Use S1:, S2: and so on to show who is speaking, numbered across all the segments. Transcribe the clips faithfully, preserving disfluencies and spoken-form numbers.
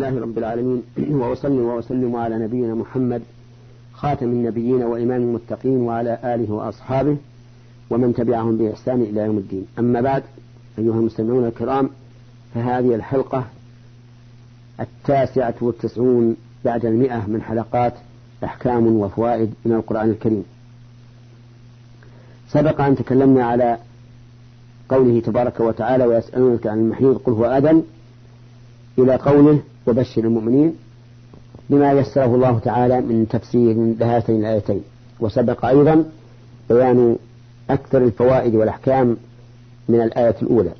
S1: الله رب العالمين، وأصلي وأسلم على نبينا محمد خاتم النبيين وإمام المتقين وعلى آله وأصحابه ومن تبعهم بإحسان إلى يوم الدين. أما بعد، أيها المستمعون الكرام، فهذه الحلقة التاسعة والتسعون بعد المئة من حلقات أحكام وفوائد من القرآن الكريم. سبق أن تكلمنا على قوله تبارك وتعالى: ويسألونك عن المحيض قل هو أذى، إلى قوله: وبشر المؤمنين، بما يسره الله تعالى من تفسير لهاتين الآيتين. وسبق أيضا بيان أكثر الفوائد والأحكام من الآية الأولى.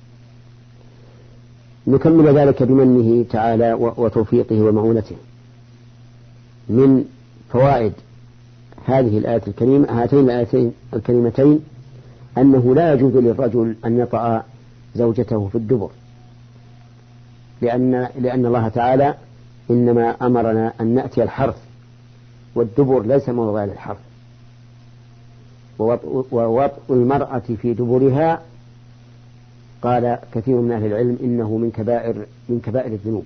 S1: نكمل ذلك بمنه تعالى وتوفيقه ومعونته. من فوائد هذه الآية الكريمة هاتين الآيتين الكريمتين أنه لا يجوز للرجل أن يطأ زوجته في الدبر، لأن, لأن الله تعالى إنما أمرنا أن نأتي الحرث، والدبر ليس موضع للحرث. ووطء المرأة في دبرها قال كثير من أهل العلم إنه من كبائر من كبائر الذنوب،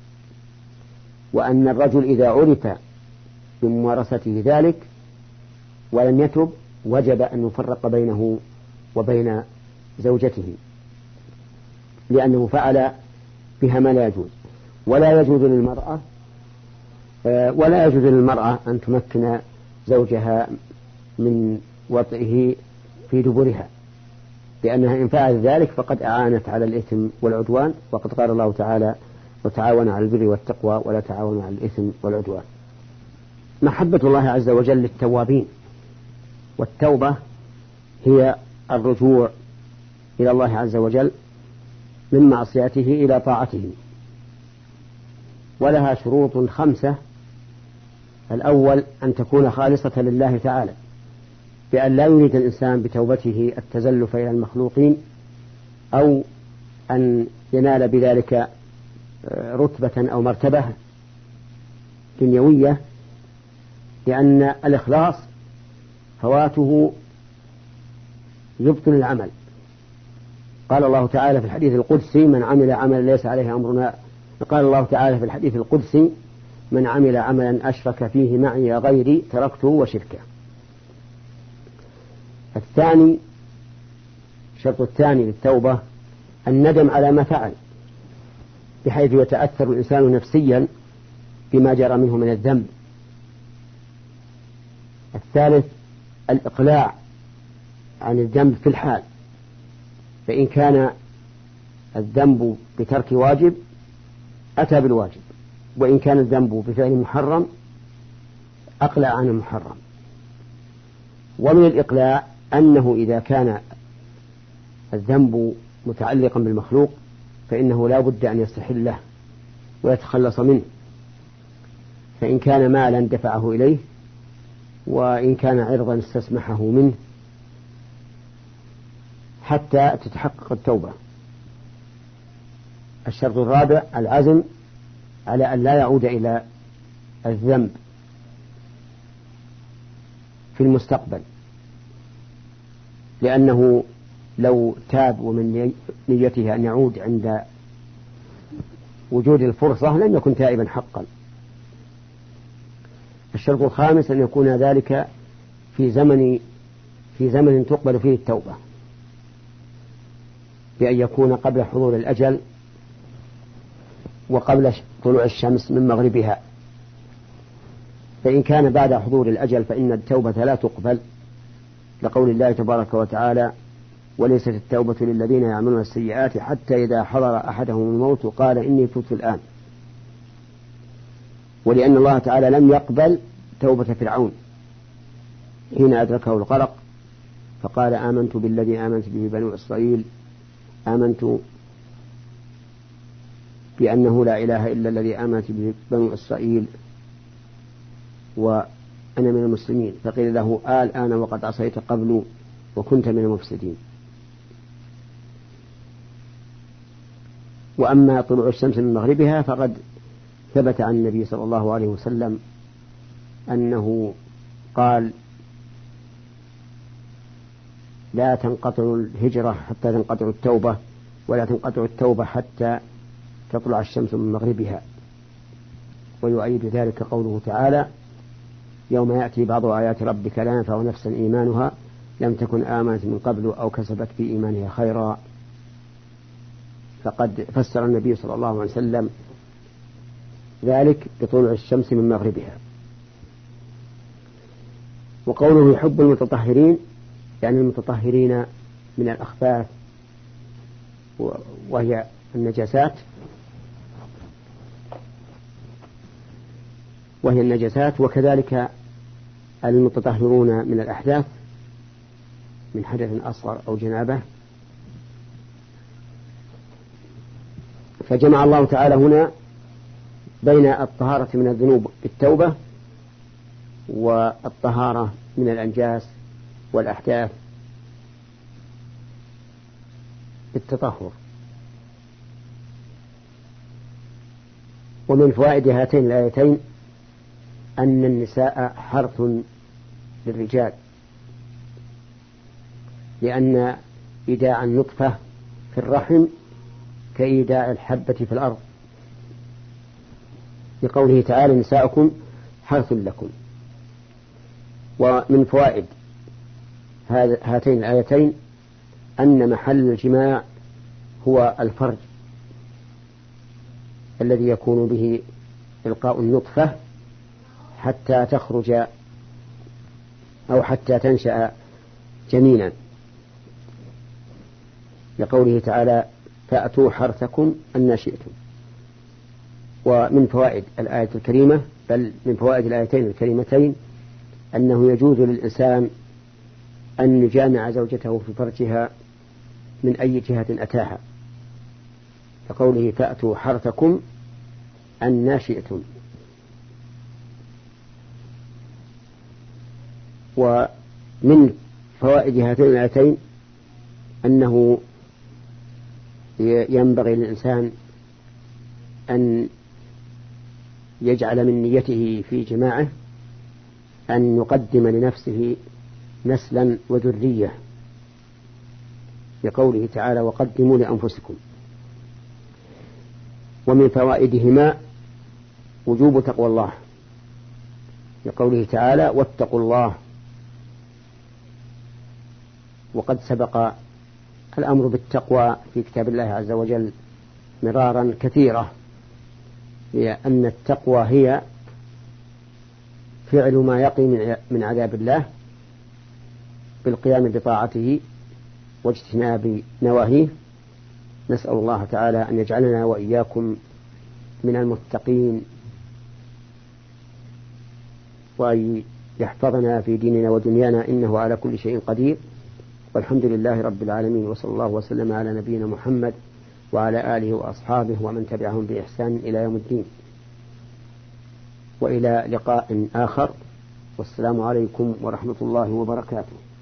S1: وأن الرجل إذا عرف بممارسته ذلك ولم يتب وجب أن يفرق بينه وبين زوجته، لأنه فعل بها ما لا يجوز. ولا يجوز للمرأة ولا يجوز للمرأة أن تمكن زوجها من وطئه في دبرها، لأنها إن فعلت ذلك فقد أعانت على الإثم والعدوان، وقد قال الله تعالى: وتعاونوا على البر والتقوى ولا تعاونوا على الإثم والعدوان. محبة الله عز وجل للتوابين، والتوبة هي الرجوع إلى الله عز وجل من معصيته إلى طاعته، ولها شروط خمسة. الأول أن تكون خالصة لله تعالى، بأن لا يريد الإنسان بتوبته التزلف إلى المخلوقين أو أن ينال بذلك رتبة أو مرتبة دنيوية، لأن الإخلاص فواته يبطل العمل. قال الله تعالى في الحديث القدسي: من عمل عملا ليس عليه أمرنا. قال الله تعالى في الحديث القدسي: من عمل عملا أشرك فيه معي غيري تركته وشركه. الثاني الشرط الثاني للتوبة الندم على ما فعل، بحيث يتأثر الإنسان نفسيا بما جرى منه من الذنب. الثالث الإقلاع عن الذنب في الحال، فإن كان الذنب بترك واجب أتى بالواجب، وإن كان الذنب بفعل محرم أقلع عن المحرم. ومن الإقلاع أنه إذا كان الذنب متعلقا بالمخلوق فإنه لا بد أن يستحله ويتخلص منه، فإن كان مالا دفعه إليه، وإن كان عرضا استسمحه منه، حتى تتحقق التوبة. الشرط الرابع العزم على أن لا يعود إلى الذنب في المستقبل، لأنه لو تاب ومن نيته أن يعود عند وجود الفرصة لن يكن تائبا حقا. الشرط الخامس أن يكون ذلك في زمن في زمن تقبل فيه التوبة، بأن يكون قبل حضور الأجل وقبل طلوع الشمس من مغربها. فإن كان بعد حضور الأجل فإن التوبة لا تقبل، لقول الله تبارك وتعالى: وليست التوبة للذين يعملون السيئات حتى إذا حضر أحدهم الموت قال إني تبت الآن. ولأن الله تعالى لم يقبل توبة فرعون حين أدركه الغرق فقال: آمنت بالذي آمنت به بنو إسرائيل، آمنت بأنه لا إله إلا الذي آمنت به بنو إسرائيل وأنا من المسلمين. فقيل له: آل آن وقد عصيت قبل وكنت من المفسدين. وأما طلوع الشمس من مغربها فقد ثبت عن النبي صلى الله عليه وسلم أنه قال: لا تنقطع الهجرة حتى تنقطع التوبة، ولا تنقطع التوبة حتى تطلع الشمس من مغربها. ويؤيد ذلك قوله تعالى يوم يأتي بعض آيات ربك لا ينفع نفسا إيمانها لم تكن آمنت من قبل أو كسبت في إيمانها خيرا. فقد فسر النبي صلى الله عليه وسلم ذلك بطلوع الشمس من مغربها. وقوله يحب المتطهرين يعني المتطهرين من الأخباث وهي النجاسات وهي النجاسات وكذلك المتطهرون من الأحداث من حدث أصغر أو جنابة. فجمع الله تعالى هنا بين الطهارة من الذنوب بالتوبة والطهارة من الأنجاس والأحداث بالتطهر. ومن فوائد هاتين الآيتين أن النساء حرث للرجال، لأن إيداع النطفة في الرحم كإيداع الحبة في الأرض، لقوله تعالى نساؤكم حرث لكم. ومن فوائد هاتين الآيتين أن محل الجماع هو الفرج الذي يكون به إلقاء النطفة حتى تخرج أو حتى تنشأ جنينا، لقوله تعالى فأتوا حرثكم أن شئتم. ومن فوائد الآية الكريمة بل من فوائد الآيتين الكريمتين أنه يجوز للإنسان أن يجامع زوجته في فرجها من أي جهة أتاها، كقوله فأتوا حرثكم أن شئتم. ومن فوائد هاتين الآيتين أنه ينبغي للإنسان أن يجعل من نيته في جماعه أن يقدم لنفسه نسلا وذرية، لقوله تعالى وقدموا لأنفسكم. ومن فوائدهما وجوب تقوى الله، لقوله تعالى واتقوا الله، وقد سبق الأمر بالتقوى في كتاب الله عز وجل مرارا كثيرة، لأن التقوى هي فعل ما يقي من عذاب الله بالقيام بطاعته واجتناب نواهيه. نسأل الله تعالى أن يجعلنا وإياكم من المتقين وأن يحفظنا في ديننا ودنيانا إنه على كل شيء قدير، والحمد لله رب العالمين، وصلى الله وسلم على نبينا محمد وعلى آله وأصحابه ومن تبعهم بإحسان إلى يوم الدين، وإلى لقاء آخر، والسلام عليكم ورحمة الله وبركاته.